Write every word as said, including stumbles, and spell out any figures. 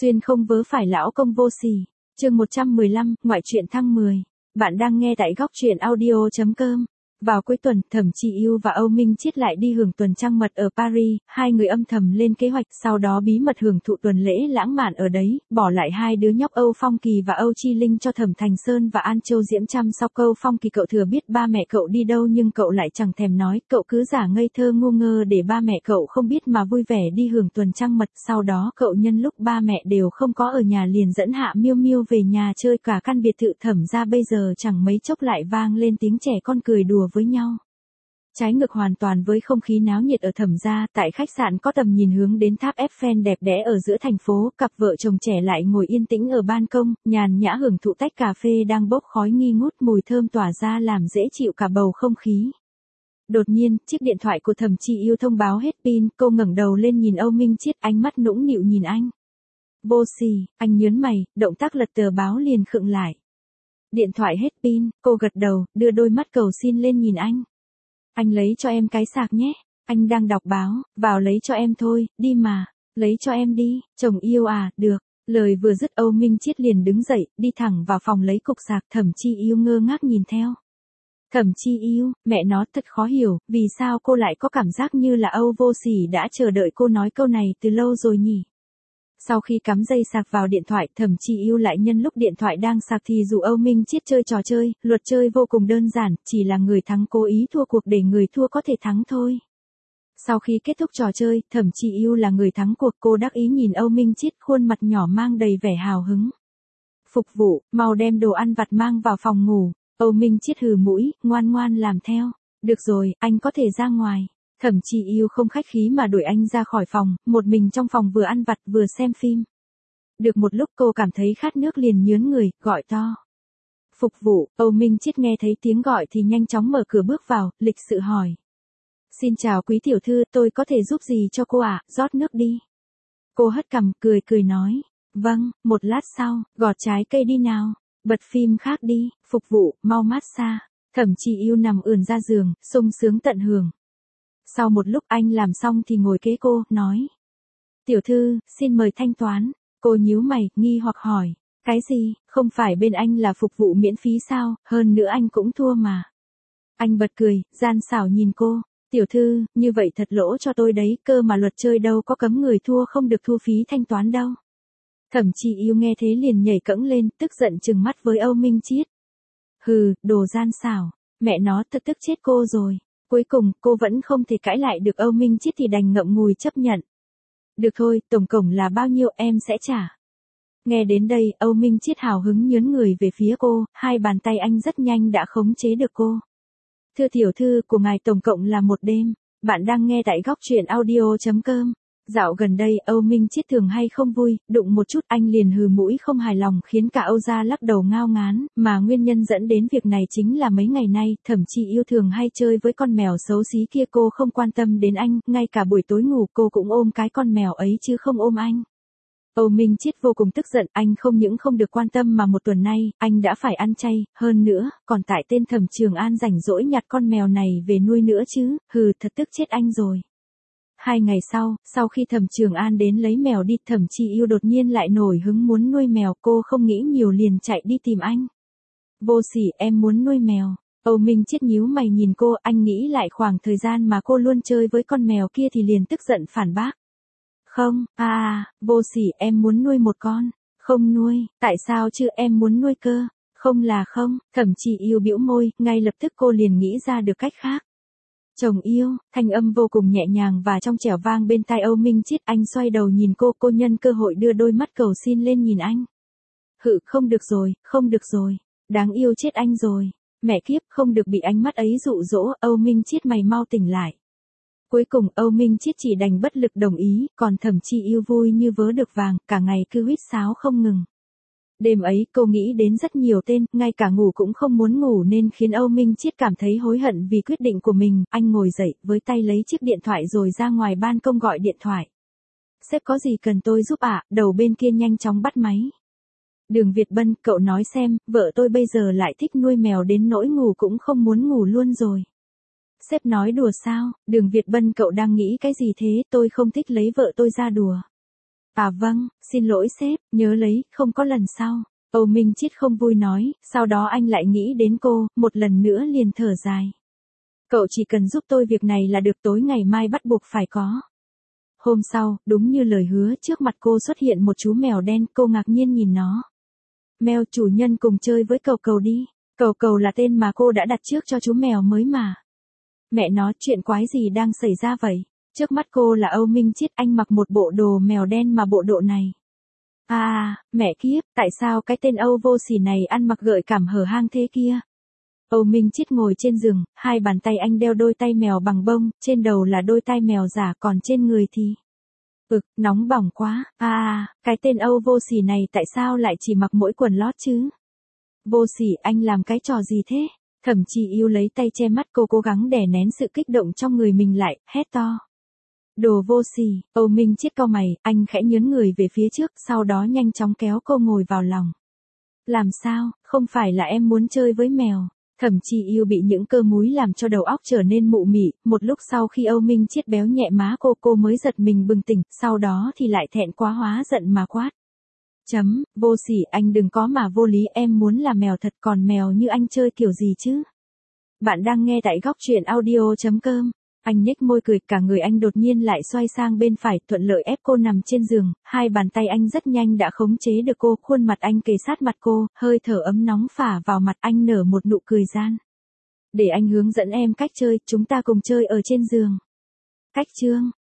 Xuyên không vớ phải lão công vô sỉ. Chương một trăm mười lăm, ngoại truyện thăng mười. Bạn đang nghe tại góc truyện audio chấm com. Vào cuối tuần, Thẩm Chi Yêu và Âu Minh Chiết lại đi hưởng tuần trăng mật ở Paris, hai người âm thầm lên kế hoạch, sau đó bí mật hưởng thụ tuần lễ lãng mạn ở đấy, bỏ lại hai đứa nhóc Âu Phong Kỳ và Âu Chi Linh cho Thẩm Thành Sơn và An Châu Diễm chăm sóc. Âu Phong Kỳ cậu thừa biết ba mẹ cậu đi đâu nhưng cậu lại chẳng thèm nói, cậu cứ giả ngây thơ ngu ngơ để ba mẹ cậu không biết mà vui vẻ đi hưởng tuần trăng mật. Sau đó cậu nhân lúc ba mẹ đều không có ở nhà liền dẫn Hạ Miêu Miêu về nhà chơi. Cả căn biệt thự Thẩm gia bây giờ chẳng mấy chốc lại vang lên tiếng trẻ con cười đùa với nhau. Trái ngược hoàn toàn với không khí náo nhiệt ở Thẩm gia, tại khách sạn có tầm nhìn hướng đến tháp Eiffel đẹp đẽ ở giữa thành phố, cặp vợ chồng trẻ lại ngồi yên tĩnh ở ban công, nhàn nhã hưởng thụ tách cà phê đang bốc khói nghi ngút, mùi thơm tỏa ra làm dễ chịu cả bầu không khí. Đột nhiên, chiếc điện thoại của Thẩm Chi Yêu thông báo hết pin, cô ngẩng đầu lên nhìn Âu Minh Chiết, ánh mắt nũng nịu nhìn anh. Vô sỉ, anh nhớn mày, động tác lật tờ báo liền khựng lại. Điện thoại hết pin, cô gật đầu, đưa đôi mắt cầu xin lên nhìn anh. Anh lấy cho em cái sạc nhé, anh đang đọc báo, vào lấy cho em thôi, đi mà, lấy cho em đi, chồng yêu à, được. Lời vừa dứt Âu Minh Chiết liền đứng dậy, đi thẳng vào phòng lấy cục sạc. Thẩm Chi Yêu ngơ ngác nhìn theo. Thẩm Chi Yêu, mẹ nó thật khó hiểu, vì sao cô lại có cảm giác như là Âu Vô Sỉ đã chờ đợi cô nói câu này từ lâu rồi nhỉ? Sau khi cắm dây sạc vào điện thoại, Thẩm Chi Yêu lại nhân lúc điện thoại đang sạc thì rủ Âu Minh Chiết chơi trò chơi, luật chơi vô cùng đơn giản, chỉ là người thắng cố ý thua cuộc để người thua có thể thắng thôi. Sau khi kết thúc trò chơi, Thẩm Chi Yêu là người thắng cuộc, cô đắc ý nhìn Âu Minh Chiết, khuôn mặt nhỏ mang đầy vẻ hào hứng. Phục vụ, mau đem đồ ăn vặt mang vào phòng ngủ. Âu Minh Chiết hừ mũi, ngoan ngoan làm theo. Được rồi, anh có thể ra ngoài. Thẩm Chi Yêu không khách khí mà đuổi anh ra khỏi phòng, một mình trong phòng vừa ăn vặt vừa xem phim. Được một lúc cô cảm thấy khát nước liền nhớn người, gọi to. Phục vụ, Âu Minh Chiết nghe thấy tiếng gọi thì nhanh chóng mở cửa bước vào, lịch sự hỏi. Xin chào quý tiểu thư, tôi có thể giúp gì cho cô ạ, à? Rót nước đi. Cô hất cằm, cười cười nói. Vâng, một lát sau, gọt trái cây đi nào. Bật phim khác đi, phục vụ, mau massage. Thẩm Chi Yêu nằm ườn ra giường, sung sướng tận hưởng. Sau một lúc anh làm xong thì ngồi kế cô, nói. Tiểu thư, xin mời thanh toán. Cô nhíu mày, nghi hoặc hỏi. Cái gì, không phải bên anh là phục vụ miễn phí sao, hơn nữa anh cũng thua mà. Anh bật cười, gian xảo nhìn cô. Tiểu thư, như vậy thật lỗ cho tôi đấy, cơ mà luật chơi đâu có cấm người thua không được thu phí thanh toán đâu. Thẩm Chi Yêu nghe thế liền nhảy cẫng lên, tức giận trừng mắt với Âu Minh Chiết. Hừ, đồ gian xảo, mẹ nó thật tức chết cô rồi. Cuối cùng, cô vẫn không thể cãi lại được Âu Minh Chiết thì đành ngậm ngùi chấp nhận. Được thôi, tổng cộng là bao nhiêu em sẽ trả. Nghe đến đây, Âu Minh Chiết hào hứng nhớn người về phía cô, hai bàn tay anh rất nhanh đã khống chế được cô. Thưa tiểu thư, của ngài tổng cộng là một đêm. Bạn đang nghe tại góc truyện audio chấm com. Dạo gần đây, Âu Minh Chiết thường hay không vui, đụng một chút anh liền hừ mũi không hài lòng khiến cả Âu gia lắc đầu ngao ngán, mà nguyên nhân dẫn đến việc này chính là mấy ngày nay, Thẩm Chi Yêu thường hay chơi với con mèo xấu xí kia. Cô không quan tâm đến anh, ngay cả buổi tối ngủ cô cũng ôm cái con mèo ấy chứ không ôm anh. Âu Minh Chiết vô cùng tức giận, anh không những không được quan tâm mà một tuần nay, anh đã phải ăn chay, hơn nữa, còn tại tên Thẩm Trường An rảnh rỗi nhặt con mèo này về nuôi nữa chứ, hừ thật tức chết anh rồi. Hai ngày sau, sau khi Thẩm Trường An đến lấy mèo đi, Thẩm Chi Yêu đột nhiên lại nổi hứng muốn nuôi mèo, cô không nghĩ nhiều liền chạy đi tìm anh. Vô sỉ, em muốn nuôi mèo. Âu Minh Chiết nhíu mày nhìn cô, anh nghĩ lại khoảng thời gian mà cô luôn chơi với con mèo kia thì liền tức giận phản bác. Không, à, vô sỉ, em muốn nuôi một con. Không nuôi, tại sao chứ em muốn nuôi cơ? Không là không, Thẩm Chi Yêu bĩu môi, ngay lập tức cô liền nghĩ ra được cách khác. Chồng yêu, thanh âm vô cùng nhẹ nhàng và trong trẻo vang bên tai Âu Minh Chiết, anh xoay đầu nhìn cô, cô nhân cơ hội đưa đôi mắt cầu xin lên nhìn anh. Hự, không được rồi, không được rồi, đáng yêu chết anh rồi, mẹ kiếp, không được bị ánh mắt ấy dụ dỗ, Âu Minh Chiết mày mau tỉnh lại. Cuối cùng Âu Minh Chiết chỉ đành bất lực đồng ý, còn Thẩm Chi Yêu vui như vớ được vàng, cả ngày cứ huýt sáo không ngừng. Đêm ấy cô nghĩ đến rất nhiều tên, ngay cả ngủ cũng không muốn ngủ nên khiến Âu Minh Chiết cảm thấy hối hận vì quyết định của mình. Anh ngồi dậy, với tay lấy chiếc điện thoại rồi ra ngoài ban công gọi điện thoại. Sếp có gì cần tôi giúp ạ? À? Đầu bên kia nhanh chóng bắt máy. Đường Việt Bân, cậu nói xem, vợ tôi bây giờ lại thích nuôi mèo đến nỗi ngủ cũng không muốn ngủ luôn rồi. Sếp nói đùa sao? Đường Việt Bân, cậu đang nghĩ cái gì thế? Tôi không thích lấy vợ tôi ra đùa. À vâng, xin lỗi sếp, nhớ lấy, không có lần sau. Âu Minh Chiết không vui nói, sau đó anh lại nghĩ đến cô, một lần nữa liền thở dài. Cậu chỉ cần giúp tôi việc này là được, tối ngày mai bắt buộc phải có. Hôm sau, đúng như lời hứa, trước mặt cô xuất hiện một chú mèo đen, cô ngạc nhiên nhìn nó. Mèo, chủ nhân cùng chơi với Cầu Cầu đi. Cầu Cầu là tên mà cô đã đặt trước cho chú mèo mới mà. Mẹ nó, chuyện quái gì đang xảy ra vậy? Trước mắt cô là Âu Minh Chiết, anh mặc một bộ đồ mèo đen mà bộ độ này. À, mẹ kiếp, tại sao cái tên Âu vô sỉ này ăn mặc gợi cảm hở hang thế kia? Âu Minh Chiết ngồi trên giường, hai bàn tay anh đeo đôi tay mèo bằng bông, trên đầu là đôi tai mèo giả, còn trên người thì... Ực, nóng bỏng quá, à, cái tên Âu vô sỉ này tại sao lại chỉ mặc mỗi quần lót chứ? Vô sỉ, anh làm cái trò gì thế? Thẩm Chi Yêu lấy tay che mắt, cô cố gắng đè nén sự kích động trong người mình lại, hét to. Đồ vô sỉ, Âu Minh Chiết cau mày, anh khẽ nhướng người về phía trước, sau đó nhanh chóng kéo cô ngồi vào lòng. Làm sao, không phải là em muốn chơi với mèo? Thẩm Chi Yêu bị những cơ múi làm cho đầu óc trở nên mụ mị, một lúc sau khi Âu Minh Chiết béo nhẹ má cô, cô mới giật mình bừng tỉnh, sau đó thì lại thẹn quá hóa giận mà quát. Chấm, vô sỉ, anh đừng có mà vô lý, em muốn là mèo thật, còn mèo như anh chơi kiểu gì chứ? Bạn đang nghe tại góc truyện audio chấm com. Anh nhếch môi cười, cả người anh đột nhiên lại xoay sang bên phải, thuận lợi ép cô nằm trên giường, hai bàn tay anh rất nhanh đã khống chế được cô, khuôn mặt anh kề sát mặt cô, hơi thở ấm nóng phả vào mặt, anh nở một nụ cười gian. Để anh hướng dẫn em cách chơi, chúng ta cùng chơi ở trên giường. Cách chương,